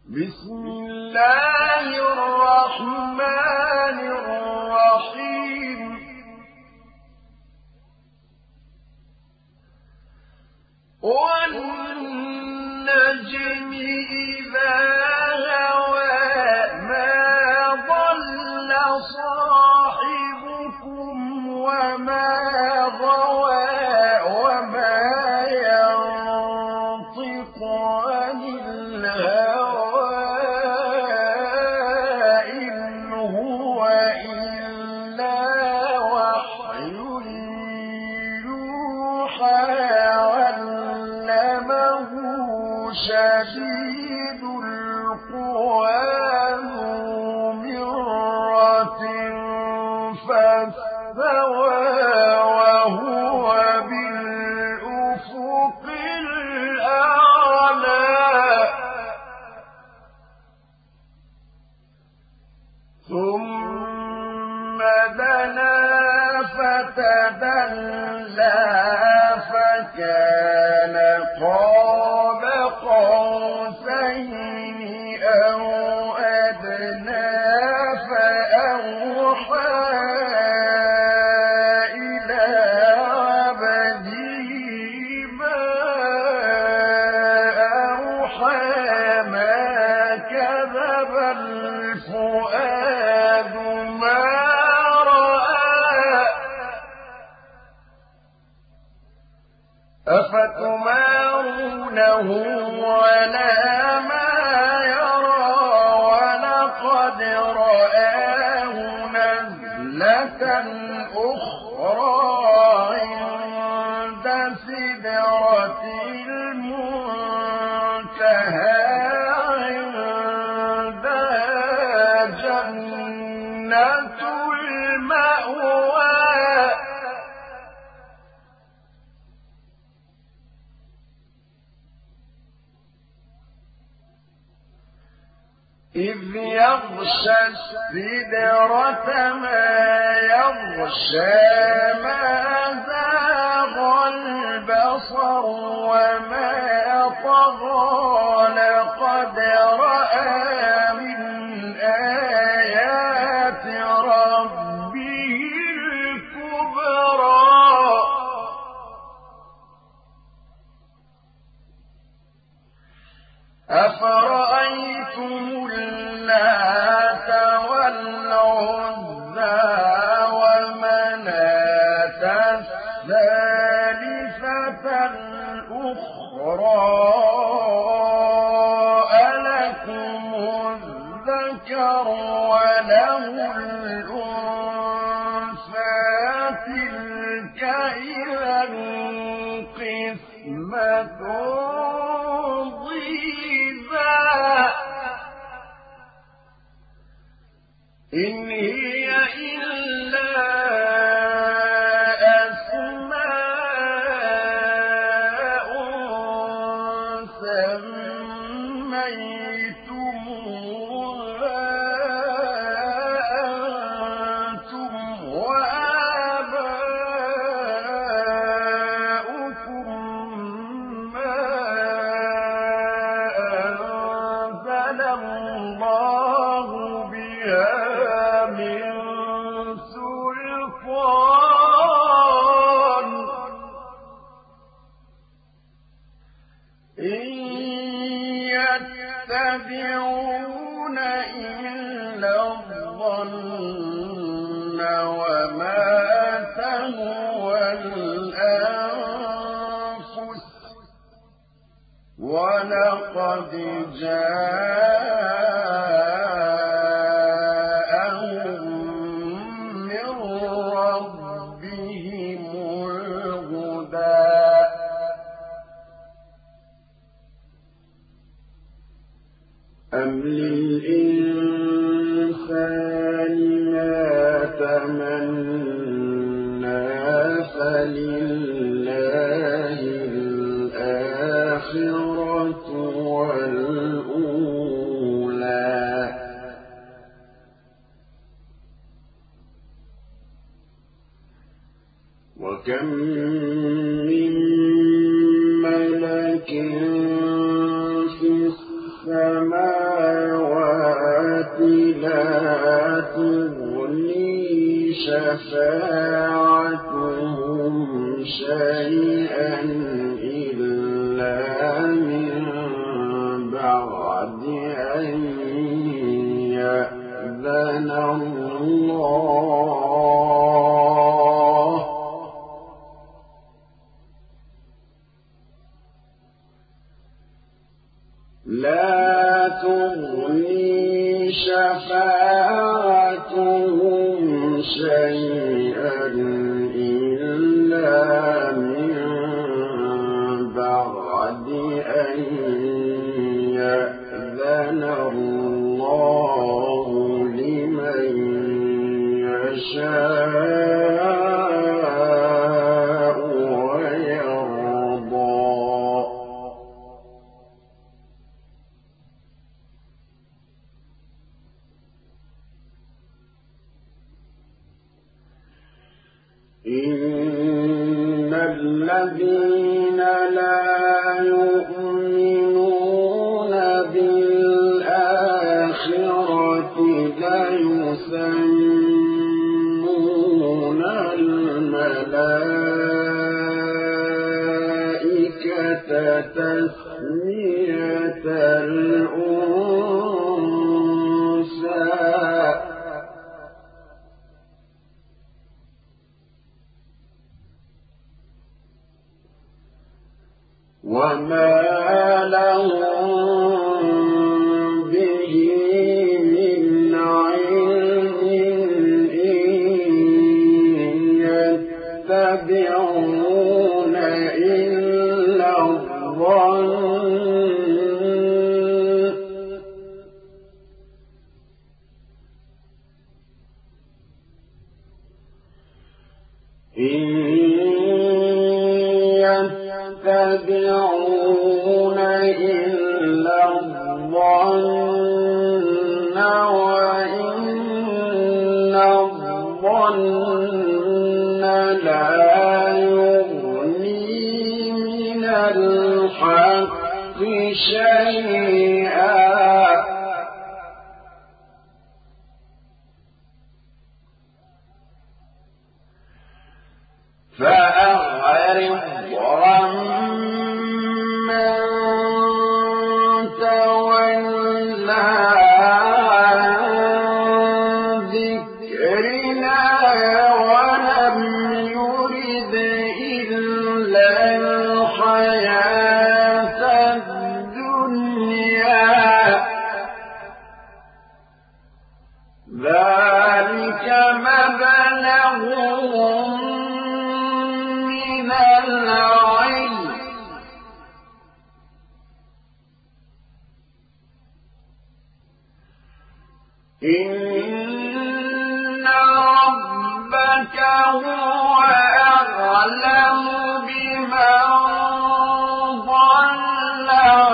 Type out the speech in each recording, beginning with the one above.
بسم الله الرحمن الرحيم والنجم إذا هوى ما ضل صاحبكم وما غوى وما ينطق عن الهوى إن هو إلا وحي يوحى علمه شديد القوى ذو مرة فاستوى وهو بالأفق الأعلى ثم دنا فتدلى فكان قاب قوسين أو أدنى فأوحى إلى عبده ما أوحى ما كذب الفؤاد ما رأى أفتمارونه على ما يرى ولقد رآه نزلة أخرى عند سدرة المنتهى عندها جنة المأوى إذ يغشى السدرة ما يغشى ما زاغ البصر وما طغى لقد رأى من آيات ربه الكبرى أفرأيتم اللات والعزى ومناة الثالثة الأخرى ألكم الذكر وله الأنثى تلك إذا قسمة إن هي إلا أسماء سميتموها أنتم وآباؤكم ما أنزل الله بها من سلطان إن يتبعون إلا الظن وما تهوى الأنفس ولقد جاءهم من ربهم الهدى أم للإنسان ما تمنى فلله الآخرة والأولى وكم من ملك في السماوات السماوات لا تغني شفاعتهم شيئا إلا من بعد أن يأذن الله لا تغني شفاعتهم شيئا إلا من بعد أن يأذن الله لمن يشاء ويرضى إن الذين لا يؤمنون بالآخرة ليسمون الملائكة تسمية الأنثى وما لهم به من علم إن يتبعون إلا الظن يتبعون إلا الظن وإن الظن لا يغني من الحق شيئا فأعرض عمن تولى عن ذكرنا ولم يرد إلا الحياة الدنيا ذلك مبلغهم من العلم إن ربك هو أعلم بمن ضل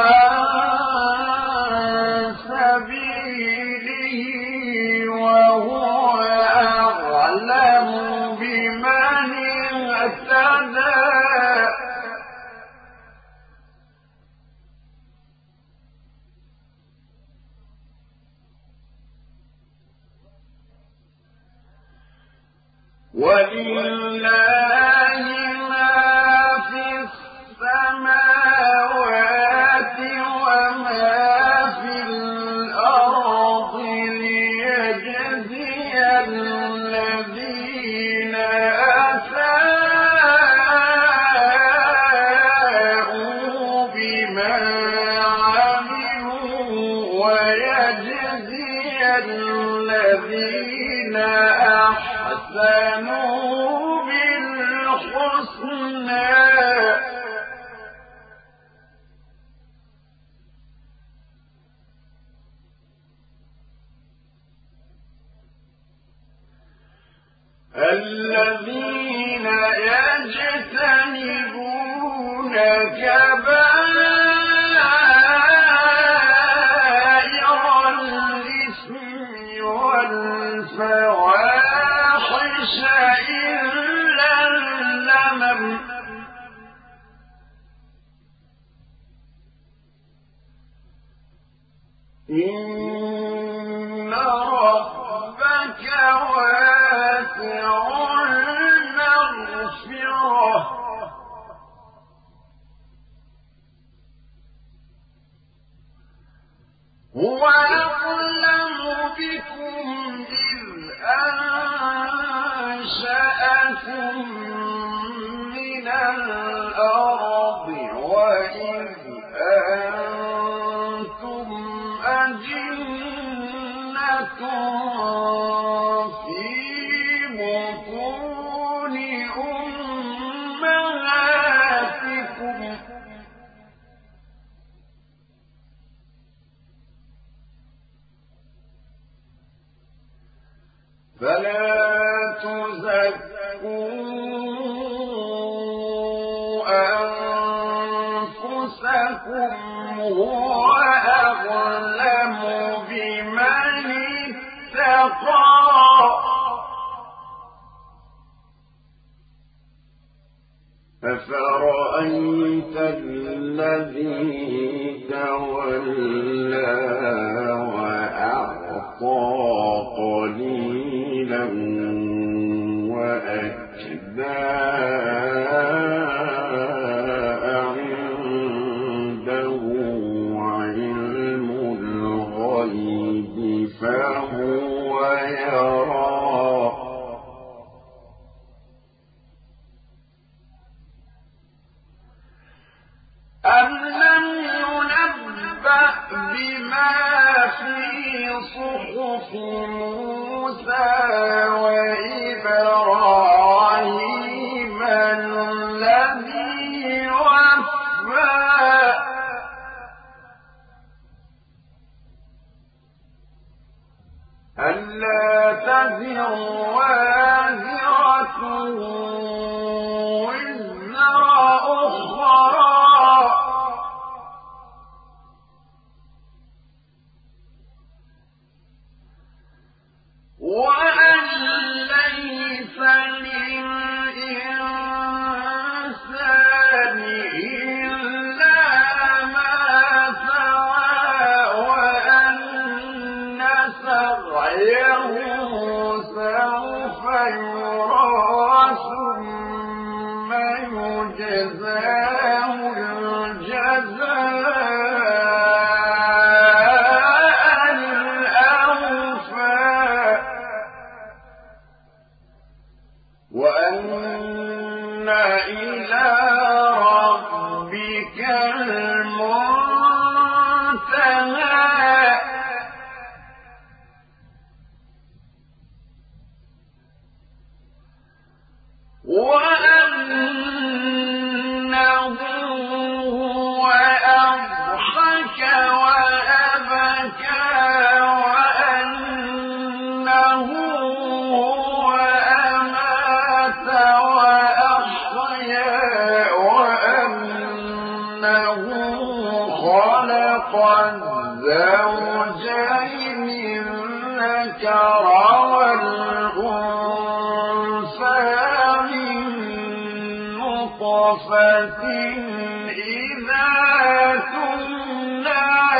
عن سبيله وهو أعلم بمن اهتدى ولله ما في السماوات وما في الأرض ليجزي الذين أساءوا بما عملوا ويجزي الذين أحسنوا بالحسنى الذين يجتنبون كبائر الإثم والفواحش إلا اللمم إن ربك واسع المغفرة هو أعلم بكم إذ أنشأكم من الأرض وإذ أنتم أجنة في بطون أمهاتكم فلا تزكوا أنفسكم هو أعلم بمن اتقى أفرأيت الذي تولى وأعطى قليلا وأكدى عنده علم الغيب فهو يرى أم لم ينبأ بما في صحف موسى وإبراهيم الذي وفى ألا تزر وازرة وزر أخرى وأن ليس للإنسان إلا ما سعى وأن سعيه سوف يرى ثم يجزاه الجزاء الأوفى وأن إلى ربك المنتهى وأنه هو أضحك وأبكى وأنه هو أمات وأحيا وأنه خلق الزوجين الذكر والأنثى من نطفة إذا تمنى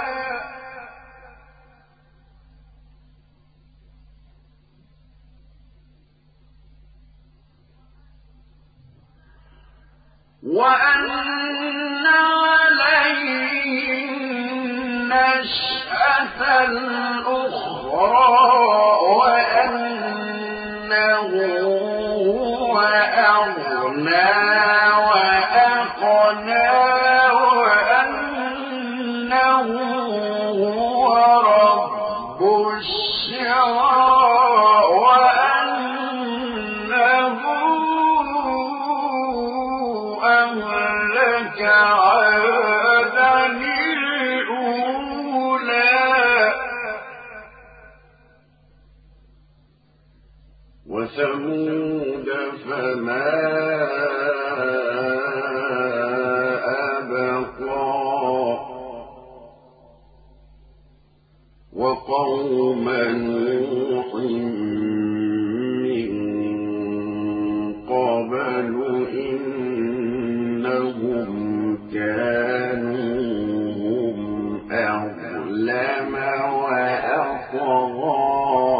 وأن عليه النشأة الأخرى وأنه هو أغنى وأقنى وأنه هو رب الشعرى وأنه أهلك عادا الأولى وثمود فما أبقى وقوم نوح من قبل إنهم كانوا هم أظلم أظلم وأطغى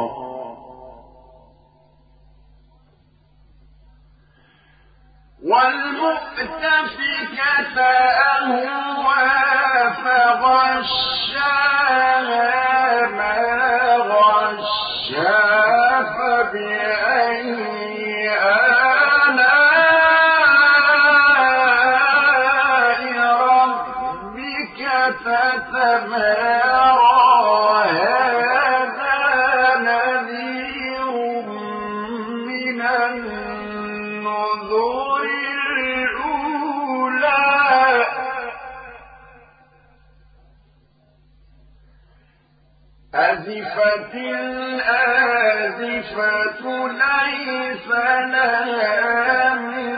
والمؤتفكة أهوى فغشاها ما غشا فبأي آلاء ربك تتمارى هذا نذير من النذر الأولى أزفت الآزفة ليس لها من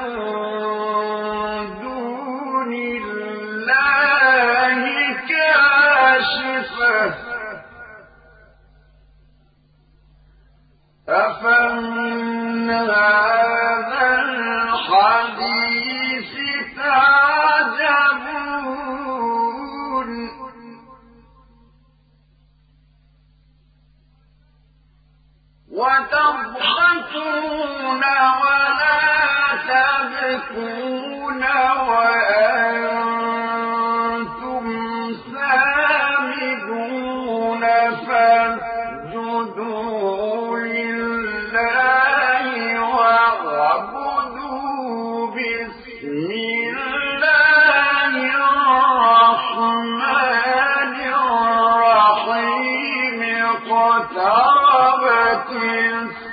دون الله كاشفة أفمن هذا الحديث تعجبون وتضحكون ولا تبكون وأنتم سامدون فاسجدوا لله واعبدوا باسم الله الرحمن الرحيم اقتربت